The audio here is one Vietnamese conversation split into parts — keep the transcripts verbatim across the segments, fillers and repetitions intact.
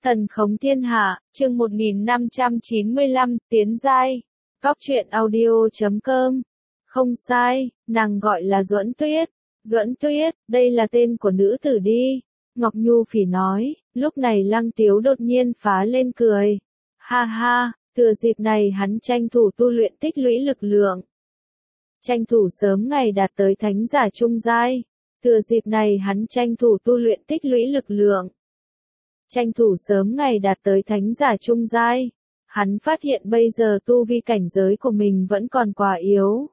Thần khống thiên hạ, chương một nghìn năm trăm chín mươi lăm, tiến giai. Góc truyện audio chấm com. Không sai, nàng gọi là Duẫn Tuyết. Duẫn Tuyết, đây là tên của nữ tử đi. Ngọc Nhu Phỉ nói, lúc này Lăng Tiếu đột nhiên phá lên cười. Ha ha, thừa dịp này hắn tranh thủ tu luyện tích lũy lực lượng. Tranh thủ sớm ngày đạt tới thánh giả trung giai. Thừa dịp này hắn tranh thủ tu luyện tích lũy lực lượng. Tranh thủ sớm ngày đạt tới thánh giả trung giai. Hắn phát hiện bây giờ tu vi cảnh giới của mình vẫn còn quá yếu.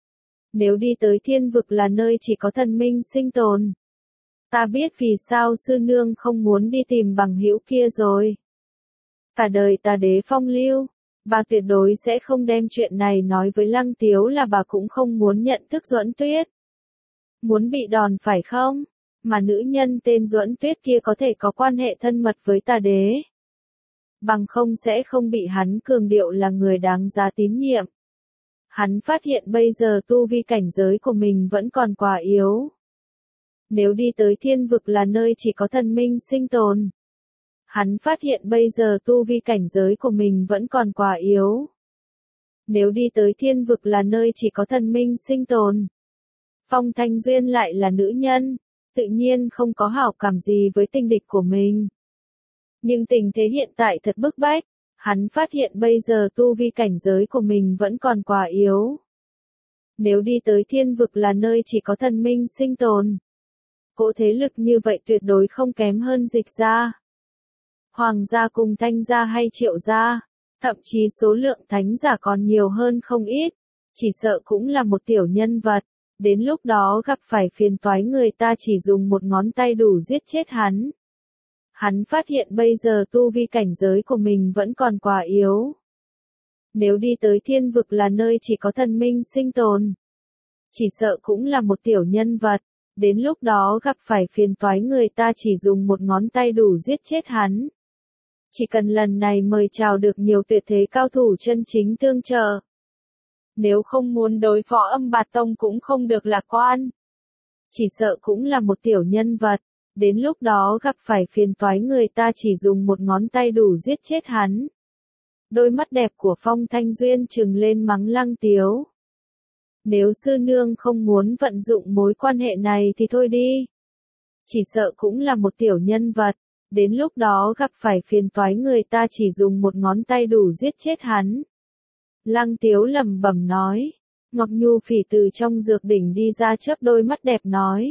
Nếu đi tới thiên vực là nơi chỉ có thần minh sinh tồn. Ta biết vì sao sư nương không muốn đi tìm bằng hữu kia rồi. Cả đời ta đế phong lưu, bà tuyệt đối sẽ không đem chuyện này nói với Lăng Tiếu là bà cũng không muốn nhận thức Duẫn Tuyết. Muốn bị đòn phải không? Mà nữ nhân tên Duẫn Tuyết kia có thể có quan hệ thân mật với tà đế. Bằng không sẽ không bị hắn cường điệu là người đáng giá tín nhiệm. Hắn phát hiện bây giờ tu vi cảnh giới của mình vẫn còn quá yếu. Nếu đi tới thiên vực là nơi chỉ có thần minh sinh tồn. Hắn phát hiện bây giờ tu vi cảnh giới của mình vẫn còn quá yếu. Nếu đi tới thiên vực là nơi chỉ có thần minh sinh tồn. Phong Thanh Duyên lại là nữ nhân, tự nhiên không có hảo cảm gì với tình địch của mình. Nhưng tình thế hiện tại thật bức bách, hắn phát hiện bây giờ tu vi cảnh giới của mình vẫn còn quá yếu. Nếu đi tới thiên vực là nơi chỉ có thần minh sinh tồn. Cỗ thế lực như vậy tuyệt đối không kém hơn Dịch gia, Hoàng gia cùng Thanh gia hay Triệu gia, thậm chí số lượng thánh giả còn nhiều hơn không ít, chỉ sợ cũng là một tiểu nhân vật. Đến lúc đó gặp phải phiền toái người ta chỉ dùng một ngón tay đủ giết chết hắn. Hắn phát hiện bây giờ tu vi cảnh giới của mình vẫn còn quá yếu. Nếu đi tới thiên vực là nơi chỉ có thần minh sinh tồn. Chỉ sợ cũng là một tiểu nhân vật. Đến lúc đó gặp phải phiền toái người ta chỉ dùng một ngón tay đủ giết chết hắn. Chỉ cần lần này mời chào được nhiều tuyệt thế cao thủ chân chính tương trợ. Nếu không muốn đối phó Âm Bạt Tông cũng không được lạc quan. Chỉ sợ cũng là một tiểu nhân vật. Đến lúc đó gặp phải phiền toái người ta chỉ dùng một ngón tay đủ giết chết hắn. Đôi mắt đẹp của Phong Thanh Duyên trừng lên mắng Lăng Tiếu. Nếu sư nương không muốn vận dụng mối quan hệ này thì thôi đi. Chỉ sợ cũng là một tiểu nhân vật. Đến lúc đó gặp phải phiền toái người ta chỉ dùng một ngón tay đủ giết chết hắn. Lăng Tiếu lẩm bẩm nói. Ngọc Nhu Phỉ từ trong dược đỉnh đi ra chớp đôi mắt đẹp nói.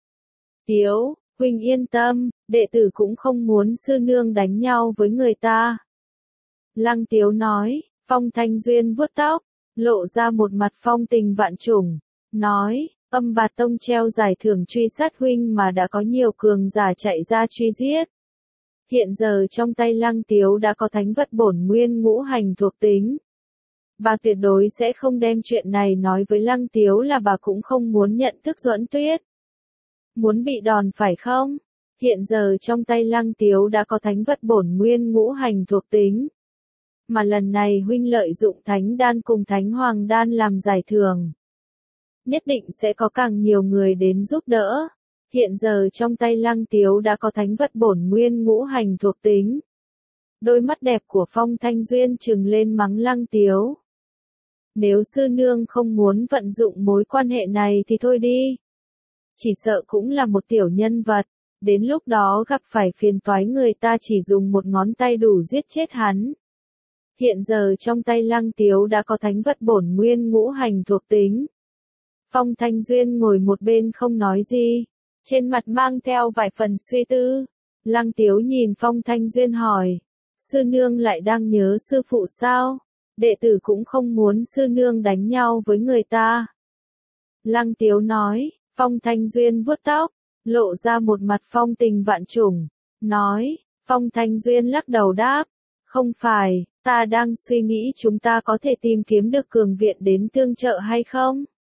Tiếu, huynh yên tâm, đệ tử cũng không muốn sư nương đánh nhau với người ta. Lăng Tiếu nói, Phong Thanh Duyên vuốt tóc, lộ ra một mặt phong tình vạn trùng, nói, Âm Bạt Tông treo giải thưởng truy sát huynh mà đã có nhiều cường giả chạy ra truy giết. Hiện giờ trong tay Lăng Tiếu đã có thánh vật bổn nguyên ngũ hành thuộc tính. Bà tuyệt đối sẽ không đem chuyện này nói với Lăng Tiếu là bà cũng không muốn nhận thức Duẫn Tuyết. Muốn bị đòn phải không? Hiện giờ trong tay Lăng Tiếu đã có thánh vật bổn nguyên ngũ hành thuộc tính. Mà lần này huynh lợi dụng thánh đan cùng thánh hoàng đan làm giải thưởng. Nhất định sẽ có càng nhiều người đến giúp đỡ. Hiện giờ trong tay Lăng Tiếu đã có thánh vật bổn nguyên ngũ hành thuộc tính. Đôi mắt đẹp của Phong Thanh Duyên trừng lên mắng Lăng Tiếu. Nếu sư nương không muốn vận dụng mối quan hệ này thì thôi đi. Chỉ sợ cũng là một tiểu nhân vật. Đến lúc đó gặp phải phiền toái người ta chỉ dùng một ngón tay đủ giết chết hắn. Hiện giờ trong tay Lăng Tiếu đã có thánh vật bổn nguyên ngũ hành thuộc tính. Phong Thanh Duyên ngồi một bên không nói gì. Trên mặt mang theo vài phần suy tư. Lăng Tiếu nhìn Phong Thanh Duyên hỏi. Sư nương lại đang nhớ sư phụ sao? Đệ tử cũng không muốn sư nương đánh nhau với người ta. Lăng Tiếu nói. Phong Thanh Duyên vuốt tóc, lộ ra một mặt phong tình vạn trùng, nói, Phong Thanh Duyên lắc đầu đáp, không phải, ta đang suy nghĩ chúng ta có thể tìm kiếm được cường viện đến tương trợ hay không?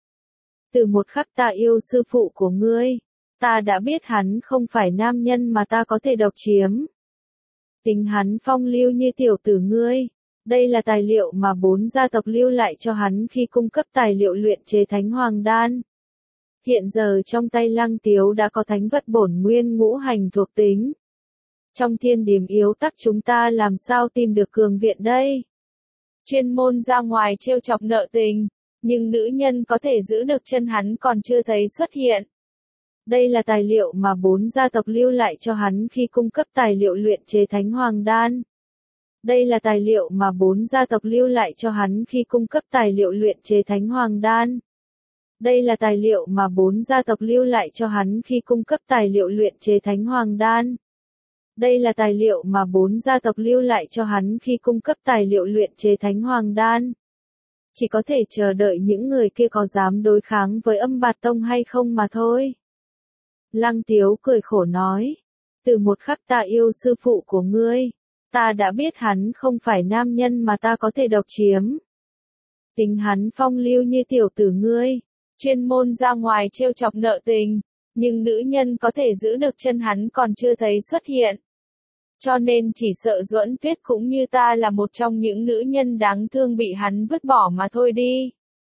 Từ một khắc ta yêu sư phụ của ngươi, ta đã biết hắn không phải nam nhân mà ta có thể độc chiếm. Tính hắn phong lưu như tiểu tử ngươi, đây là tài liệu mà bốn gia tộc lưu lại cho hắn khi cung cấp tài liệu luyện chế thánh hoàng đan. Hiện giờ trong tay Lăng Tiếu đã có thánh vật bổn nguyên ngũ hành thuộc tính. Trong thiên điểm yếu tắc chúng ta làm sao tìm được cường viện đây? Chuyên môn ra ngoài trêu chọc nợ tình, nhưng nữ nhân có thể giữ được chân hắn còn chưa thấy xuất hiện. Đây là tài liệu mà bốn gia tộc lưu lại cho hắn khi cung cấp tài liệu luyện chế Thánh Hoàng Đan. Đây là tài liệu mà bốn gia tộc lưu lại cho hắn khi cung cấp tài liệu luyện chế Thánh Hoàng Đan. Đây là tài liệu mà bốn gia tộc lưu lại cho hắn khi cung cấp tài liệu luyện chế Thánh Hoàng Đan. Đây là tài liệu mà bốn gia tộc lưu lại cho hắn khi cung cấp tài liệu luyện chế Thánh Hoàng Đan. Chỉ có thể chờ đợi những người kia có dám đối kháng với Âm Bạt Tông hay không mà thôi. Lăng Tiếu cười khổ nói, từ một khắc ta yêu sư phụ của ngươi, ta đã biết hắn không phải nam nhân mà ta có thể độc chiếm. Tính hắn phong lưu như tiểu tử ngươi, chuyên môn ra ngoài trêu chọc nợ tình, nhưng nữ nhân có thể giữ được chân hắn còn chưa thấy xuất hiện. Cho nên chỉ sợ Duẫn Tuyết cũng như ta là một trong những nữ nhân đáng thương bị hắn vứt bỏ mà thôi đi.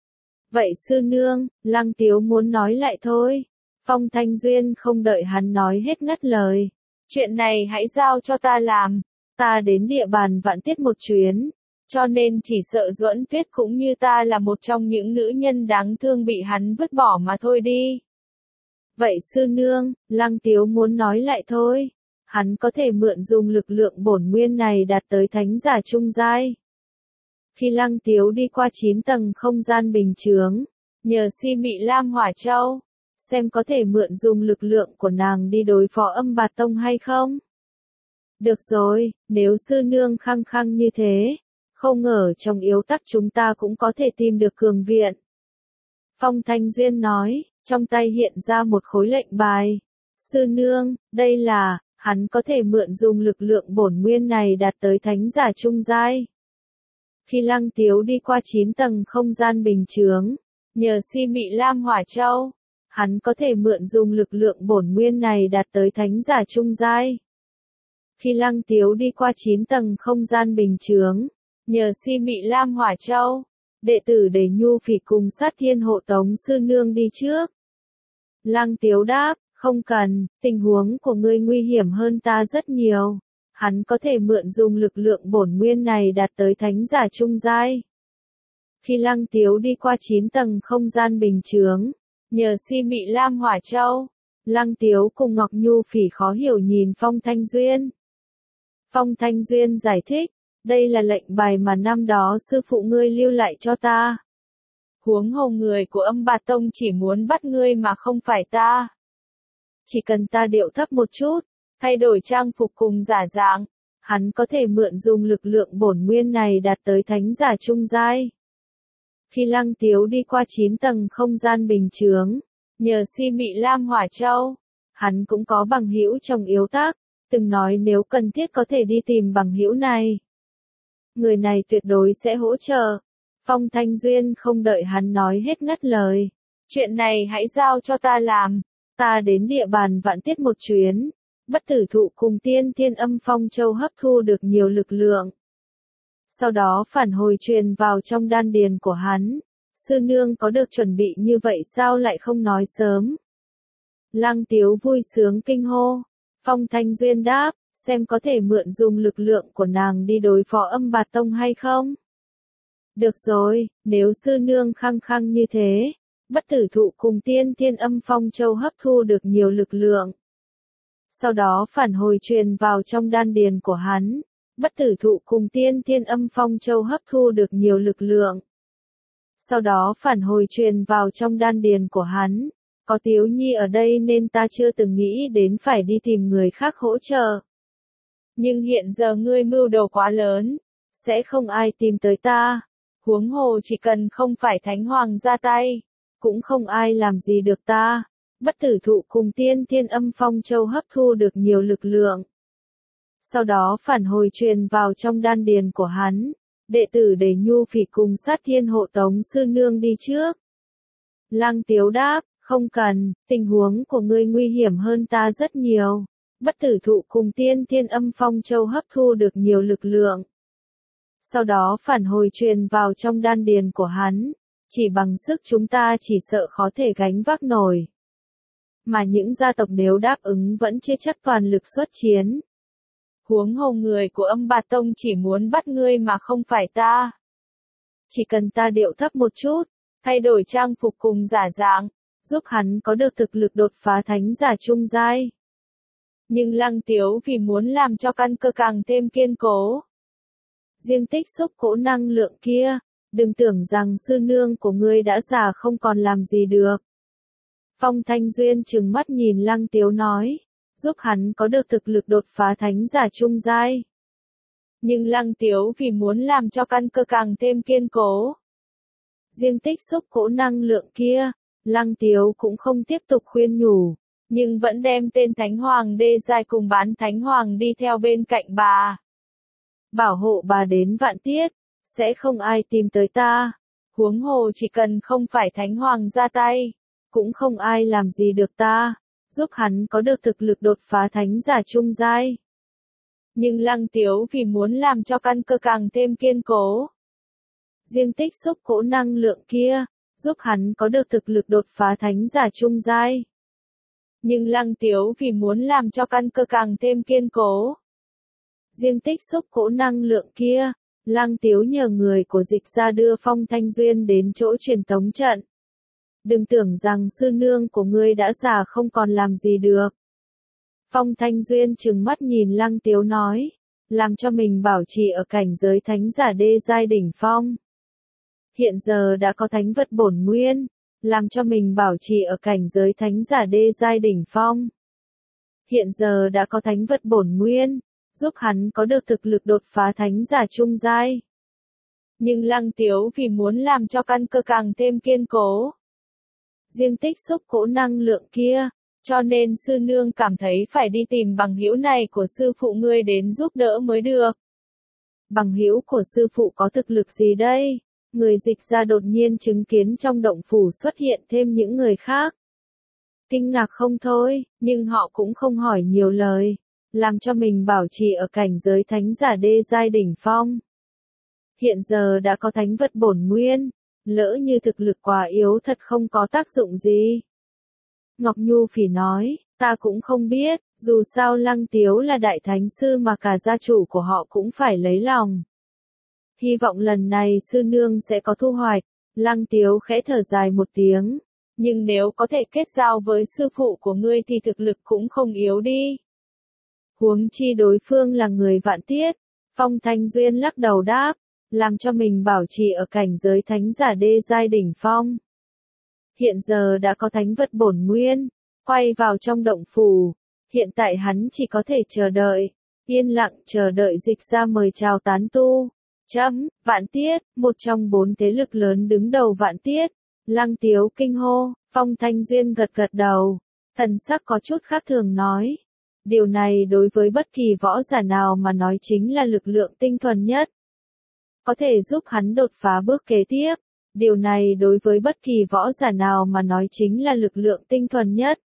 Vậy sư nương, Lăng Tiếu muốn nói lại thôi. Phong Thanh Duyên không đợi hắn nói hết ngắt lời. Chuyện này hãy giao cho ta làm. Ta đến địa bàn Vạn Tiết một chuyến. Cho nên chỉ sợ Duẫn Tuyết cũng như ta là một trong những nữ nhân đáng thương bị hắn vứt bỏ mà thôi đi. Vậy sư nương, Lăng Tiếu muốn nói lại thôi. Hắn có thể mượn dùng lực lượng bổn nguyên này đạt tới thánh giả trung giai. Khi Lăng Tiếu đi qua chín tầng không gian bình chướng, nhờ Si Mị Lam Hỏa Châu, xem có thể mượn dùng lực lượng của nàng đi đối phó Âm Bạt Tông hay không. Được rồi, nếu sư nương khăng khăng như thế, không ngờ trong yếu tắc chúng ta cũng có thể tìm được cường viện. Phong Thanh Duyên nói, trong tay hiện ra một khối lệnh bài. Sư nương, đây là, hắn có thể mượn dùng lực lượng bổn nguyên này đạt tới thánh giả trung giai. Khi Lăng Tiếu đi qua chín tầng không gian bình chướng, nhờ Si Mị Lam Hỏa Châu, hắn có thể mượn dùng lực lượng bổn nguyên này đạt tới thánh giả trung giai. Khi Lăng Tiếu đi qua chín tầng không gian bình chướng, nhờ Si Mị Lam Hỏa Châu, đệ tử Đề Nhu Phỉ cùng Sát Thiên hộ tống sư nương đi trước. Lăng Tiếu đáp, không cần, tình huống của ngươi nguy hiểm hơn ta rất nhiều. Hắn có thể mượn dùng lực lượng bổn nguyên này đạt tới thánh giả trung giai. Khi Lăng Tiếu đi qua chín tầng không gian bình chướng, nhờ Si Mị Lam Hỏa Châu, Lăng Tiếu cùng Ngọc Nhu Phỉ khó hiểu nhìn Phong Thanh Duyên. Phong Thanh Duyên giải thích, đây là lệnh bài mà năm đó sư phụ ngươi lưu lại cho ta. Huống hồ người của Âm Bạt Tông chỉ muốn bắt ngươi mà không phải ta. Chỉ cần ta điệu thấp một chút, thay đổi trang phục cùng giả dạng, hắn có thể mượn dùng lực lượng bổn nguyên này đạt tới thánh giả trung giai. Khi Lăng Tiếu đi qua chín tầng không gian bình chướng, nhờ Si Mị Lam Hỏa Châu, hắn cũng có bằng hữu trong yếu tắc, từng nói nếu cần thiết có thể đi tìm bằng hữu này. Người này tuyệt đối sẽ hỗ trợ. Phong Thanh Duyên không đợi hắn nói hết ngắt lời. Chuyện này hãy giao cho ta làm. Ta đến địa bàn Vạn Tiết một chuyến. Bất Tử Thụ cùng Tiên Thiên Âm Phong Châu hấp thu được nhiều lực lượng. Sau đó phản hồi truyền vào trong đan điền của hắn. Sư nương có được chuẩn bị như vậy sao lại không nói sớm? Lăng Tiếu vui sướng kinh hô. Phong Thanh Duyên đáp, xem có thể mượn dùng lực lượng của nàng đi đối phó Âm Bạt Tông hay không? Được rồi, nếu sư nương khăng khăng như thế, Bất Tử Thụ cùng Tiên Thiên Âm Phong Châu hấp thu được nhiều lực lượng. Sau đó phản hồi truyền vào trong đan điền của hắn. Bất Tử Thụ cùng Tiên Thiên Âm Phong Châu hấp thu được nhiều lực lượng. Sau đó phản hồi truyền vào trong đan điền của hắn. Có Tiếu Nhi ở đây nên ta chưa từng nghĩ đến phải đi tìm người khác hỗ trợ. Nhưng hiện giờ ngươi mưu đồ quá lớn, sẽ không ai tìm tới ta. Huống hồ chỉ cần không phải Thánh Hoàng ra tay, cũng không ai làm gì được ta. Bất Tử Thụ cùng Tiên Thiên Âm Phong Châu hấp thu được nhiều lực lượng. Sau đó phản hồi truyền vào trong đan điền của hắn. Đệ tử Đề Nhu Phỉ cùng Sát Thiên hộ tống sư nương đi trước. Lăng Tiếu đáp, không cần, tình huống của ngươi nguy hiểm hơn ta rất nhiều. Bất Tử Thụ cùng Tiên Thiên Âm Phong Châu hấp thu được nhiều lực lượng. Sau đó phản hồi truyền vào trong đan điền của hắn. Chỉ bằng sức chúng ta chỉ sợ khó thể gánh vác nổi. Mà những gia tộc nếu đáp ứng vẫn chưa chắc toàn lực xuất chiến. Huống hồ người của Âm Bạt Tông chỉ muốn bắt ngươi mà không phải ta. Chỉ cần ta điệu thấp một chút, thay đổi trang phục cùng giả dạng, giúp hắn có được thực lực đột phá thánh giả trung giai. Nhưng Lăng Tiếu vì muốn làm cho căn cơ càng thêm kiên cố. Riêng tích xúc cỗ năng lượng kia, đừng tưởng rằng sư nương của ngươi đã già không còn làm gì được. Phong Thanh Duyên trừng mắt nhìn Lăng Tiếu nói, giúp hắn có được thực lực đột phá thánh giả trung giai. Nhưng Lăng Tiếu vì muốn làm cho căn cơ càng thêm kiên cố. Riêng tích xúc cỗ năng lượng kia, Lăng Tiếu cũng không tiếp tục khuyên nhủ, nhưng vẫn đem tên Thánh Hoàng đê giai cùng bán Thánh Hoàng đi theo bên cạnh bà. Bảo hộ bà đến vạn tiết, sẽ không ai tìm tới ta. Huống hồ chỉ cần không phải Thánh Hoàng ra tay, cũng không ai làm gì được ta, giúp hắn có được thực lực đột phá thánh giả trung giai. Nhưng Lăng Tiếu vì muốn làm cho căn cơ càng thêm kiên cố. Riêng tích xúc cỗ năng lượng kia, giúp hắn có được thực lực đột phá thánh giả trung giai. Nhưng Lăng Tiếu vì muốn làm cho căn cơ càng thêm kiên cố. Riêng tích xúc cỗ năng lượng kia, Lăng Tiếu nhờ người của Dịch ra đưa Phong Thanh Duyên đến chỗ truyền tống trận. Đừng tưởng rằng sư nương của ngươi đã già không còn làm gì được. Phong Thanh Duyên trừng mắt nhìn Lăng Tiếu nói, làm cho mình bảo trì ở cảnh giới thánh giả đê giai đỉnh phong. Hiện giờ đã có thánh vật bổn nguyên, làm cho mình bảo trì ở cảnh giới thánh giả đê giai đỉnh phong. Hiện giờ đã có thánh vật bổn nguyên, giúp hắn có được thực lực đột phá thánh giả trung giai. Nhưng Lăng Tiếu vì muốn làm cho căn cơ càng thêm kiên cố. Riêng tích xúc cỗ năng lượng kia, cho nên sư nương cảm thấy phải đi tìm bằng hữu này của sư phụ ngươi đến giúp đỡ mới được. Bằng hữu của sư phụ có thực lực gì đây? Người Dịch ra đột nhiên chứng kiến trong động phủ xuất hiện thêm những người khác. Kinh ngạc không thôi, nhưng họ cũng không hỏi nhiều lời, làm cho mình bảo trì ở cảnh giới thánh giả đê giai đỉnh phong. Hiện giờ đã có thánh vật bổn nguyên, lỡ như thực lực quá yếu thật không có tác dụng gì. Ngọc Nhu Phỉ nói, ta cũng không biết, dù sao Lăng Tiếu là đại thánh sư mà cả gia chủ của họ cũng phải lấy lòng. Hy vọng lần này sư nương sẽ có thu hoạch. Lăng Tiếu khẽ thở dài một tiếng, nhưng nếu có thể kết giao với sư phụ của ngươi thì thực lực cũng không yếu đi. Huống chi đối phương là người vạn tiết. Phong Thanh Duyên lắc đầu đáp, làm cho mình bảo trì ở cảnh giới thánh giả đê giai đỉnh phong. Hiện giờ đã có thánh vật bổn nguyên, quay vào trong động phủ, hiện tại hắn chỉ có thể chờ đợi, yên lặng chờ đợi Dịch ra mời chào tán tu. Chấm, Vạn Tiết, một trong bốn thế lực lớn đứng đầu Vạn Tiết. Lăng Tiếu kinh hô, Phong Thanh Duyên gật gật đầu, thần sắc có chút khác thường nói. Điều này đối với bất kỳ võ giả nào mà nói chính là lực lượng tinh thuần nhất. Có thể giúp hắn đột phá bước kế tiếp. Điều này đối với bất kỳ võ giả nào mà nói chính là lực lượng tinh thuần nhất.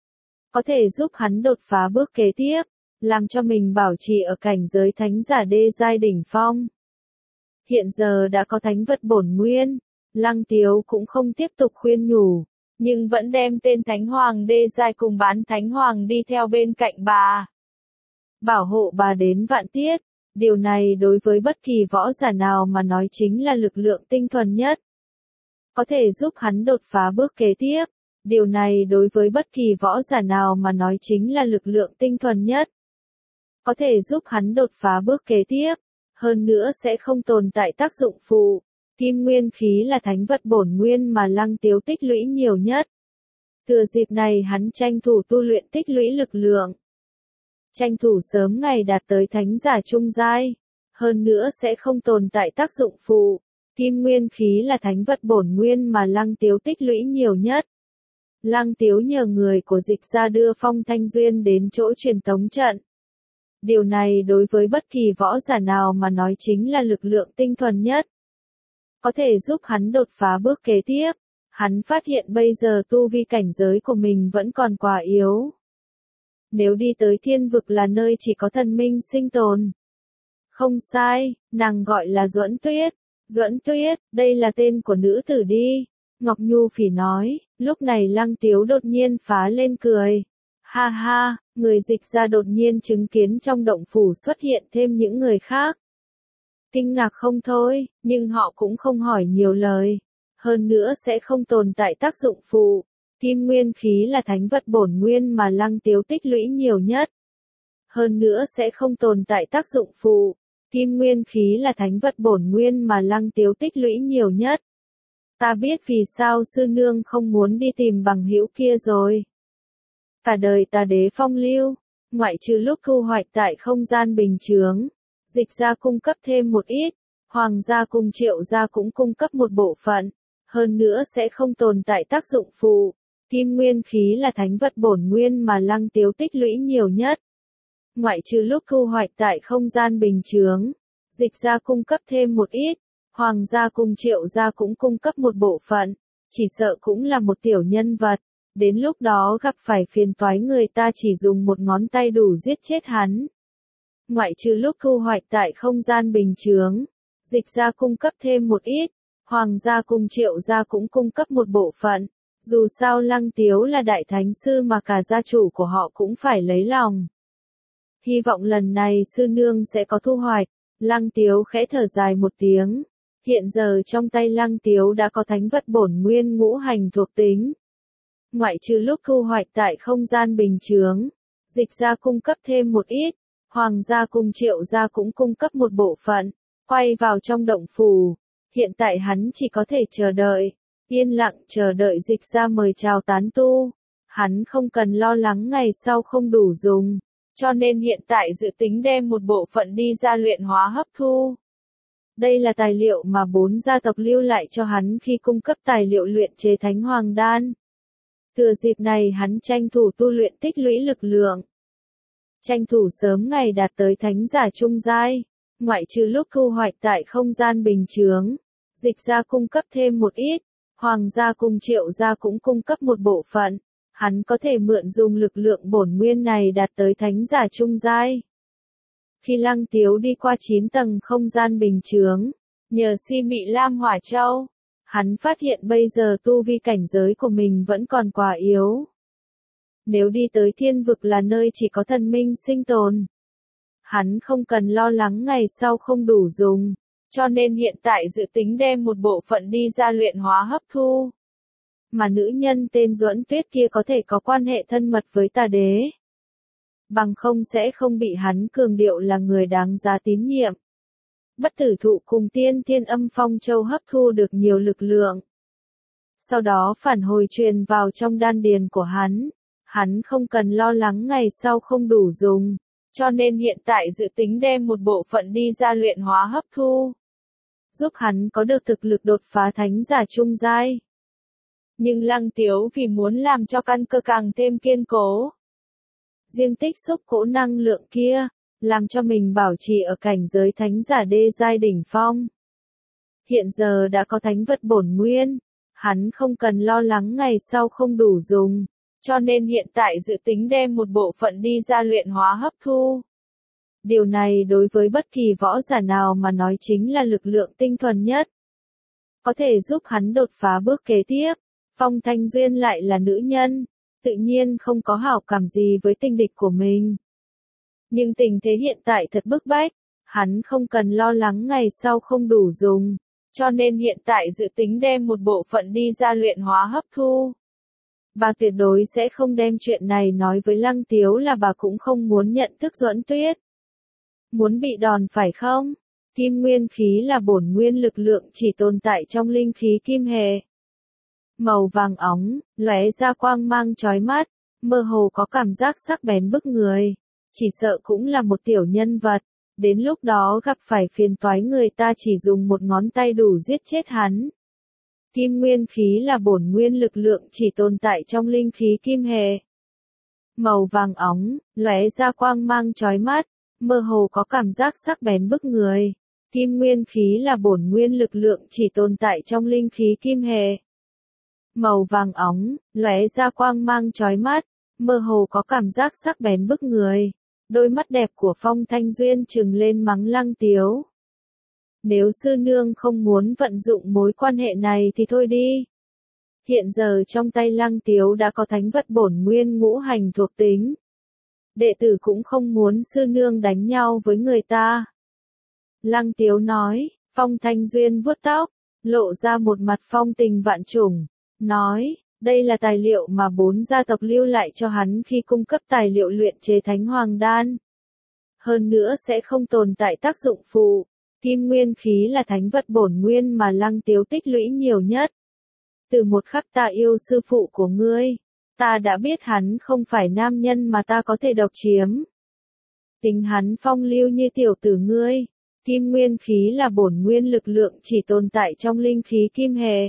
Có thể giúp hắn đột phá bước kế tiếp, làm cho mình bảo trì ở cảnh giới thánh giả đê giai đỉnh phong. Hiện giờ đã có thánh vật bổn nguyên, Lăng Tiếu cũng không tiếp tục khuyên nhủ, nhưng vẫn đem tên Thánh Hoàng đê giai cùng bán Thánh Hoàng đi theo bên cạnh bà. Bảo hộ bà đến vạn tiết, điều này đối với bất kỳ võ giả nào mà nói chính là lực lượng tinh thuần nhất. Có thể giúp hắn đột phá bước kế tiếp, điều này đối với bất kỳ võ giả nào mà nói chính là lực lượng tinh thuần nhất. Có thể giúp hắn đột phá bước kế tiếp. Hơn nữa sẽ không tồn tại tác dụng phụ. Kim nguyên khí là thánh vật bổn nguyên mà Lăng Tiếu tích lũy nhiều nhất. Thừa dịp này hắn tranh thủ tu luyện tích lũy lực lượng. Tranh thủ sớm ngày đạt tới thánh giả trung giai. Hơn nữa sẽ không tồn tại tác dụng phụ. Kim nguyên khí là thánh vật bổn nguyên mà Lăng Tiếu tích lũy nhiều nhất. Lăng Tiếu nhờ người của Dịch ra đưa Phong Thanh Duyên đến chỗ truyền tống trận. Điều này đối với bất kỳ võ giả nào mà nói chính là lực lượng tinh thuần nhất. Có thể giúp hắn đột phá bước kế tiếp. Hắn phát hiện bây giờ tu vi cảnh giới của mình vẫn còn quá yếu. Nếu đi tới thiên vực là nơi chỉ có thần minh sinh tồn. Không sai, nàng gọi là Duẫn Tuyết. Duẫn Tuyết, đây là tên của nữ tử đi. Ngọc Nhu Phỉ nói, lúc này Lăng Tiếu đột nhiên phá lên cười. Ha ha, người dịch ra đột nhiên chứng kiến trong động phủ xuất hiện thêm những người khác. Kinh ngạc không thôi, nhưng họ cũng không hỏi nhiều lời. Hơn nữa sẽ không tồn tại tác dụng phụ. Kim nguyên khí là thánh vật bổn nguyên mà Lăng Tiếu tích lũy nhiều nhất. Hơn nữa sẽ không tồn tại tác dụng phụ. Kim nguyên khí là thánh vật bổn nguyên mà Lăng Tiếu tích lũy nhiều nhất. Ta biết vì sao sư nương không muốn đi tìm bằng hữu kia rồi. Cả đời ta đế phong lưu, ngoại trừ lúc thu hoạch tại không gian bình chướng, dịch gia cung cấp thêm một ít, hoàng gia cùng triệu gia cũng cung cấp một bộ phận, hơn nữa sẽ không tồn tại tác dụng phụ. Kim nguyên khí là thánh vật bổn nguyên mà Lăng Tiếu tích lũy nhiều nhất. Ngoại trừ lúc thu hoạch tại không gian bình chướng, dịch gia cung cấp thêm một ít, hoàng gia cùng triệu gia cũng cung cấp một bộ phận, chỉ sợ cũng là một tiểu nhân vật. Đến lúc đó gặp phải phiền toái người ta chỉ dùng một ngón tay đủ giết chết hắn. Ngoại trừ lúc thu hoạch tại không gian bình chướng, dịch gia cung cấp thêm một ít, hoàng gia cùng triệu gia cũng cung cấp một bộ phận. Dù sao Lăng Tiếu là đại thánh sư mà cả gia chủ của họ cũng phải lấy lòng. Hy vọng lần này sư nương sẽ có thu hoạch. Lăng Tiếu khẽ thở dài một tiếng. Hiện giờ trong tay Lăng Tiếu đã có thánh vật bổn nguyên ngũ hành thuộc tính. Ngoại trừ lúc thu hoạch tại không gian bình chướng, dịch gia cung cấp thêm một ít, hoàng gia cùng triệu gia cũng cung cấp một bộ phận, quay vào trong động phủ. Hiện tại hắn chỉ có thể chờ đợi, yên lặng chờ đợi dịch gia mời chào tán tu. Hắn không cần lo lắng ngày sau không đủ dùng, cho nên hiện tại dự tính đem một bộ phận đi ra luyện hóa hấp thu. Đây là tài liệu mà bốn gia tộc lưu lại cho hắn khi cung cấp tài liệu luyện chế thánh hoàng đan. Thừa dịp này hắn tranh thủ tu luyện tích lũy lực lượng. Tranh thủ sớm ngày đạt tới thánh giả trung giai, ngoại trừ lúc thu hoạch tại không gian bình chướng, dịch gia cung cấp thêm một ít, hoàng gia cùng triệu gia cũng cung cấp một bộ phận, hắn có thể mượn dùng lực lượng bổn nguyên này đạt tới thánh giả trung giai. Khi Lăng Tiếu đi qua chín tầng không gian bình chướng, nhờ si mị lam hỏa châu, hắn phát hiện bây giờ tu vi cảnh giới của mình vẫn còn quá yếu. Nếu đi tới thiên vực là nơi chỉ có thần minh sinh tồn, hắn không cần lo lắng ngày sau không đủ dùng, cho nên hiện tại dự tính đem một bộ phận đi ra luyện hóa hấp thu. Mà nữ nhân tên Duẫn Tuyết kia có thể có quan hệ thân mật với tà đế. Bằng không sẽ không bị hắn cường điệu là người đáng giá tín nhiệm. Bất tử thụ cùng tiên thiên âm phong châu hấp thu được nhiều lực lượng. Sau đó phản hồi truyền vào trong đan điền của hắn. Hắn không cần lo lắng ngày sau không đủ dùng. Cho nên hiện tại dự tính đem một bộ phận đi ra luyện hóa hấp thu. Giúp hắn có được thực lực đột phá thánh giả trung giai. Nhưng Lăng Tiếu vì muốn làm cho căn cơ càng thêm kiên cố. Riêng tích xúc cỗ năng lượng kia, làm cho mình bảo trì ở cảnh giới thánh giả đê giai đỉnh phong. Hiện giờ đã có thánh vật bổn nguyên, hắn không cần lo lắng ngày sau không đủ dùng, cho nên hiện tại dự tính đem một bộ phận đi ra luyện hóa hấp thu. Điều này đối với bất kỳ võ giả nào mà nói chính là lực lượng tinh thuần nhất. Có thể giúp hắn đột phá bước kế tiếp. Phong Thanh Duyên lại là nữ nhân, tự nhiên không có hảo cảm gì với tình địch của mình. Nhưng tình thế hiện tại thật bức bách, hắn không cần lo lắng ngày sau không đủ dùng, cho nên hiện tại dự tính đem một bộ phận đi ra luyện hóa hấp thu. Bà tuyệt đối sẽ không đem chuyện này nói với Lăng Tiếu là bà cũng không muốn nhận thức Duẫn Tuyết. Muốn bị đòn phải không? Kim nguyên khí là bổn nguyên lực lượng chỉ tồn tại trong linh khí kim hệ. Màu vàng óng, lóe ra quang mang chói mắt, mơ hồ có cảm giác sắc bén bức người. Chỉ sợ cũng là một tiểu nhân vật. Đến lúc đó gặp phải phiền toái người ta chỉ dùng một ngón tay đủ giết chết hắn. Kim nguyên khí là bổn nguyên lực lượng chỉ tồn tại trong linh khí kim hệ. Màu vàng óng, lóe ra quang mang chói mắt, mơ hồ có cảm giác sắc bén bức người. Kim nguyên khí là bổn nguyên lực lượng chỉ tồn tại trong linh khí kim hệ. Màu vàng óng, lóe ra quang mang chói mắt, mơ hồ có cảm giác sắc bén bức người. Đôi mắt đẹp của Phong Thanh Duyên trừng lên mắng Lăng Tiếu. Nếu sư nương không muốn vận dụng mối quan hệ này thì thôi đi. Hiện giờ trong tay Lăng Tiếu đã có thánh vật bổn nguyên ngũ hành thuộc tính. Đệ tử cũng không muốn sư nương đánh nhau với người ta. Lăng Tiếu nói, Phong Thanh Duyên vuốt tóc, lộ ra một mặt phong tình vạn trùng, nói, đây là tài liệu mà bốn gia tộc lưu lại cho hắn khi cung cấp tài liệu luyện chế thánh hoàng đan. Hơn nữa sẽ không tồn tại tác dụng phụ. Kim nguyên khí là thánh vật bổn nguyên mà Lăng Tiếu tích lũy nhiều nhất. Từ một khắc ta yêu sư phụ của ngươi, ta đã biết hắn không phải nam nhân mà ta có thể độc chiếm. Tính hắn phong lưu như tiểu tử ngươi. Kim nguyên khí là bổn nguyên lực lượng chỉ tồn tại trong linh khí kim hệ.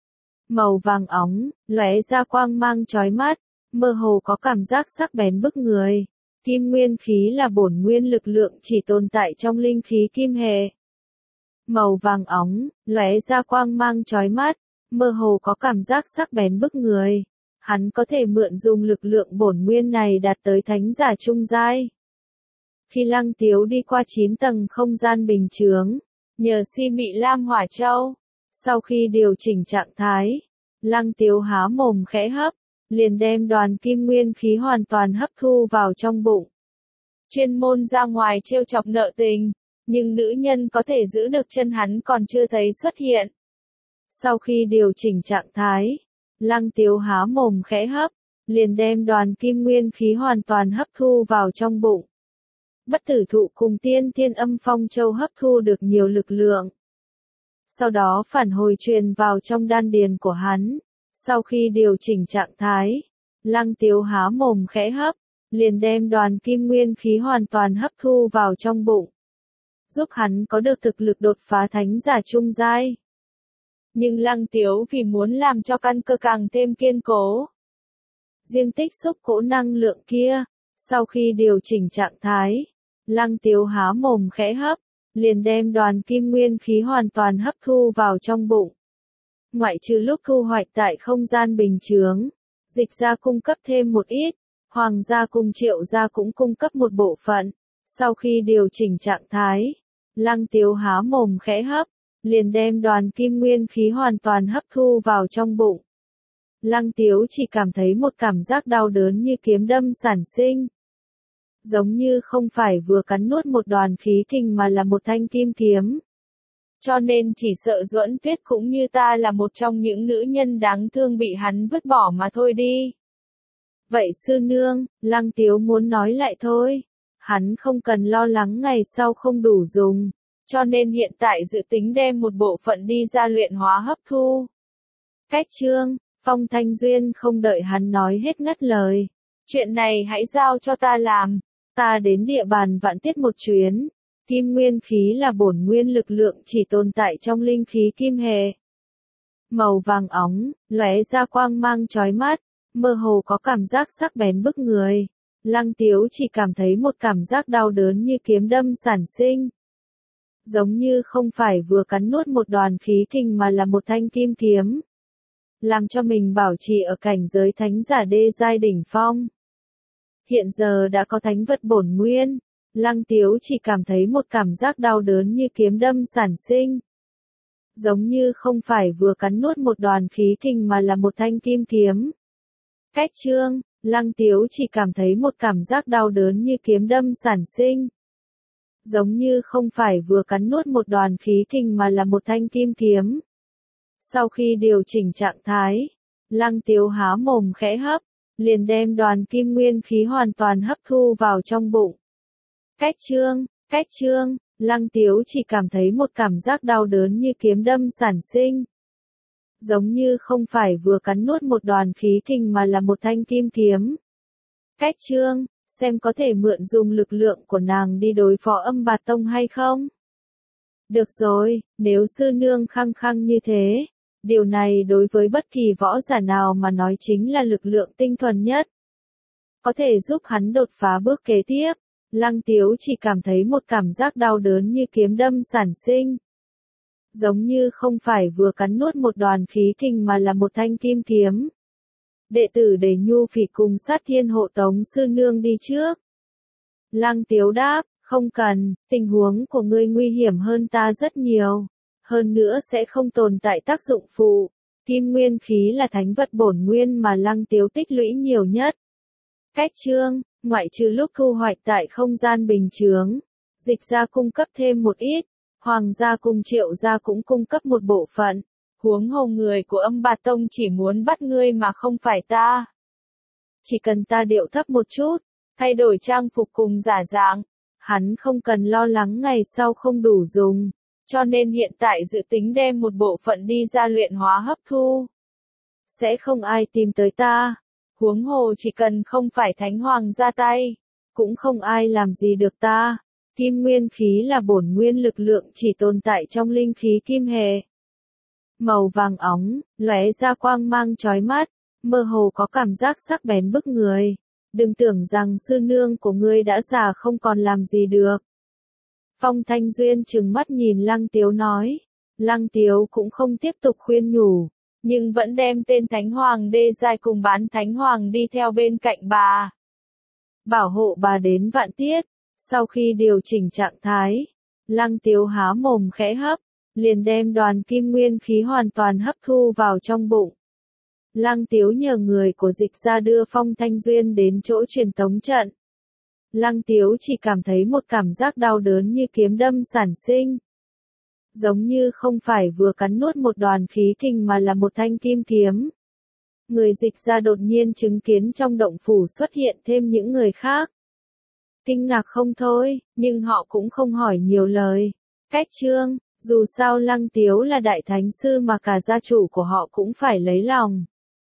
Màu vàng óng, lóe ra quang mang chói mắt, mơ hồ có cảm giác sắc bén bức người. Kim nguyên khí là bổn nguyên lực lượng chỉ tồn tại trong linh khí kim hệ. Màu vàng óng, lóe ra quang mang chói mắt, mơ hồ có cảm giác sắc bén bức người. Hắn có thể mượn dùng lực lượng bổn nguyên này đạt tới thánh giả trung giai. Khi Lăng Tiếu đi qua chín tầng không gian bình chướng, nhờ si mị lam hỏa châu, sau khi điều chỉnh trạng thái, Lăng Tiếu há mồm khẽ hấp, liền đem đoàn kim nguyên khí hoàn toàn hấp thu vào trong bụng. Chuyên môn ra ngoài trêu chọc nợ tình, nhưng nữ nhân có thể giữ được chân hắn còn chưa thấy xuất hiện. Sau khi điều chỉnh trạng thái, Lăng Tiếu há mồm khẽ hấp, liền đem đoàn kim nguyên khí hoàn toàn hấp thu vào trong bụng. Bất tử thụ cùng tiên thiên âm phong châu hấp thu được nhiều lực lượng. Sau đó phản hồi truyền vào trong đan điền của hắn. Sau khi điều chỉnh trạng thái, Lăng Tiếu há mồm khẽ hấp, liền đem đoàn kim nguyên khí hoàn toàn hấp thu vào trong bụng. Giúp hắn có được thực lực đột phá thánh giả trung giai. Nhưng Lăng Tiếu vì muốn làm cho căn cơ càng thêm kiên cố. Riêng tích xúc cỗ năng lượng kia, sau khi điều chỉnh trạng thái, Lăng Tiếu há mồm khẽ hấp, liền đem đoàn kim nguyên khí hoàn toàn hấp thu vào trong bụng. Ngoại trừ lúc thu hoạch tại không gian bình chướng, Dịch gia cung cấp thêm một ít, Hoàng gia cùng Triệu gia cũng cung cấp một bộ phận. Sau khi điều chỉnh trạng thái, Lăng Tiếu há mồm khẽ hấp, liền đem đoàn kim nguyên khí hoàn toàn hấp thu vào trong bụng. Lăng Tiếu chỉ cảm thấy một cảm giác đau đớn như kiếm đâm sản sinh. Giống như không phải vừa cắn nuốt một đoàn khí kình mà là một thanh kim kiếm. Cho nên chỉ sợ Duẫn Tuyết cũng như ta là một trong những nữ nhân đáng thương bị hắn vứt bỏ mà thôi đi. Vậy sư nương, Lăng Tiếu muốn nói lại thôi. Hắn không cần lo lắng ngày sau không đủ dùng. Cho nên hiện tại dự tính đem một bộ phận đi ra luyện hóa hấp thu. Cách chương, Phong Thanh Duyên không đợi hắn nói hết ngắt lời. Chuyện này hãy giao cho ta làm. Ta đến địa bàn Vạn Tiết một chuyến. Kim nguyên khí là bổn nguyên lực lượng chỉ tồn tại trong linh khí kim hệ. Màu vàng óng, lóe ra quang mang chói mắt, mơ hồ có cảm giác sắc bén bức người. Lăng Tiếu chỉ cảm thấy một cảm giác đau đớn như kiếm đâm sản sinh. Giống như không phải vừa cắn nuốt một đoàn khí kình mà là một thanh kim kiếm. Làm cho mình bảo trì ở cảnh giới thánh giả đê giai đỉnh phong. Hiện giờ đã có thánh vật bổn nguyên, Lăng Tiếu chỉ cảm thấy một cảm giác đau đớn như kiếm đâm sản sinh. Giống như không phải vừa cắn nuốt một đoàn khí kình mà là một thanh kim kiếm. Cách chương, Lăng Tiếu chỉ cảm thấy một cảm giác đau đớn như kiếm đâm sản sinh. Giống như không phải vừa cắn nuốt một đoàn khí kình mà là một thanh kim kiếm. Sau khi điều chỉnh trạng thái, Lăng Tiếu há mồm khẽ hấp, liền đem đoàn kim nguyên khí hoàn toàn hấp thu vào trong bụng. Cách chương, cách chương, Lăng Tiếu chỉ cảm thấy một cảm giác đau đớn như kiếm đâm sản sinh. Giống như không phải vừa cắn nuốt một đoàn khí kình mà là một thanh kim kiếm. Cách chương, xem có thể mượn dùng lực lượng của nàng đi đối phó Âm Bạt Tông hay không? Được rồi, nếu sư nương khăng khăng như thế, điều này đối với bất kỳ võ giả nào mà nói chính là lực lượng tinh thuần nhất. Có thể giúp hắn đột phá bước kế tiếp. Lăng Tiếu chỉ cảm thấy một cảm giác đau đớn như kiếm đâm sản sinh. Giống như không phải vừa cắn nuốt một đoàn khí kình mà là một thanh kim kiếm. Đệ tử Đề Nhu Phỉ cùng Sát Thiên hộ tống sư nương đi trước. Lăng Tiếu đáp, không cần, tình huống của ngươi nguy hiểm hơn ta rất nhiều. Hơn nữa sẽ không tồn tại tác dụng phụ. Kim nguyên khí là thánh vật bổn nguyên mà Lăng Tiếu tích lũy nhiều nhất. Cách chương, ngoại trừ lúc thu hoạch tại không gian bình chướng, Dịch gia cung cấp thêm một ít, Hoàng gia cùng Triệu gia cũng cung cấp một bộ phận. Huống hồ người của Âm Bạt Tông chỉ muốn bắt ngươi mà không phải ta. Chỉ cần ta điệu thấp một chút, thay đổi trang phục cùng giả dạng, hắn không cần lo lắng ngày sau không đủ dùng, cho nên hiện tại dự tính đem một bộ phận đi ra luyện hóa hấp thu. Sẽ không ai tìm tới ta, huống hồ chỉ cần không phải Thánh Hoàng ra tay, cũng không ai làm gì được ta. Kim nguyên khí là bổn nguyên lực lượng chỉ tồn tại trong linh khí kim hệ. Màu vàng óng, lóe ra quang mang chói mắt, mơ hồ có cảm giác sắc bén bức người. Đừng tưởng rằng sư nương của ngươi đã già không còn làm gì được. Phong Thanh Duyên trừng mắt nhìn Lăng Tiếu nói. Lăng Tiếu cũng không tiếp tục khuyên nhủ, nhưng vẫn đem tên Thánh Hoàng đê giai cùng bán Thánh Hoàng đi theo bên cạnh bà. Bảo hộ bà đến vạn tiết. Sau khi điều chỉnh trạng thái, Lăng Tiếu há mồm khẽ hấp, liền đem đoàn kim nguyên khí hoàn toàn hấp thu vào trong bụng. Lăng Tiếu nhờ người của Dịch gia đưa Phong Thanh Duyên đến chỗ truyền tống trận. Lăng Tiếu chỉ cảm thấy một cảm giác đau đớn như kiếm đâm sản sinh. Giống như không phải vừa cắn nuốt một đoàn khí kình mà là một thanh kim kiếm. Người Dịch gia đột nhiên chứng kiến trong động phủ xuất hiện thêm những người khác. Kinh ngạc không thôi, nhưng họ cũng không hỏi nhiều lời. Cách chương, dù sao Lăng Tiếu là đại thánh sư mà cả gia chủ của họ cũng phải lấy lòng.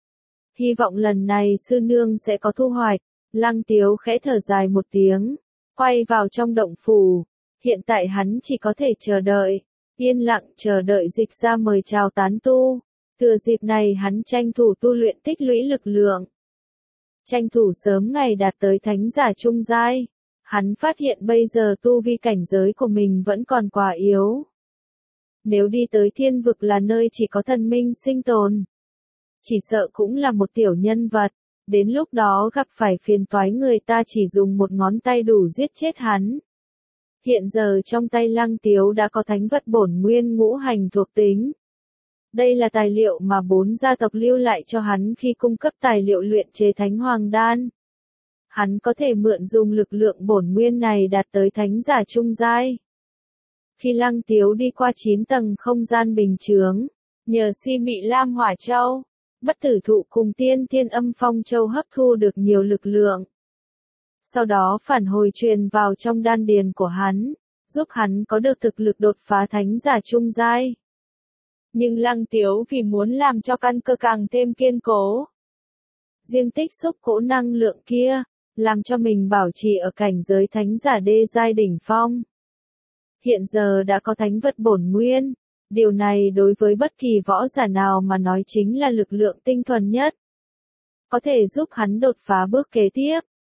Hy vọng lần này sư nương sẽ có thu hoạch. Lăng Tiếu khẽ thở dài một tiếng, quay vào trong động phủ. Hiện tại hắn chỉ có thể chờ đợi, yên lặng chờ đợi Dịch gia mời chào tán tu. Thừa dịp này hắn tranh thủ tu luyện tích lũy lực lượng. Tranh thủ sớm ngày đạt tới thánh giả trung giai. Hắn phát hiện bây giờ tu vi cảnh giới của mình vẫn còn quá yếu. Nếu đi tới thiên vực là nơi chỉ có thần minh sinh tồn, chỉ sợ cũng là một tiểu nhân vật. Đến lúc đó gặp phải phiền toái người ta chỉ dùng một ngón tay đủ giết chết hắn. Hiện giờ trong tay Lăng Tiếu đã có thánh vật bổn nguyên ngũ hành thuộc tính. Đây là tài liệu mà bốn gia tộc lưu lại cho hắn khi cung cấp tài liệu luyện chế Thánh Hoàng Đan. Hắn có thể mượn dùng lực lượng bổn nguyên này đạt tới thánh giả trung giai. Khi Lăng Tiếu đi qua chín tầng không gian bình chướng, nhờ Si Mị Lam Hỏa Châu, Bất Tử Thụ cùng Tiên Thiên Âm Phong Châu hấp thu được nhiều lực lượng. Sau đó phản hồi truyền vào trong đan điền của hắn, giúp hắn có được thực lực đột phá thánh giả trung giai. Nhưng Lăng Tiếu vì muốn làm cho căn cơ càng thêm kiên cố, riêng tích xúc cỗ năng lượng kia, làm cho mình bảo trì ở cảnh giới thánh giả đê giai đỉnh phong. Hiện giờ đã có thánh vật bổn nguyên, điều này đối với bất kỳ võ giả nào mà nói chính là lực lượng tinh thuần nhất. Có thể giúp hắn đột phá bước kế tiếp.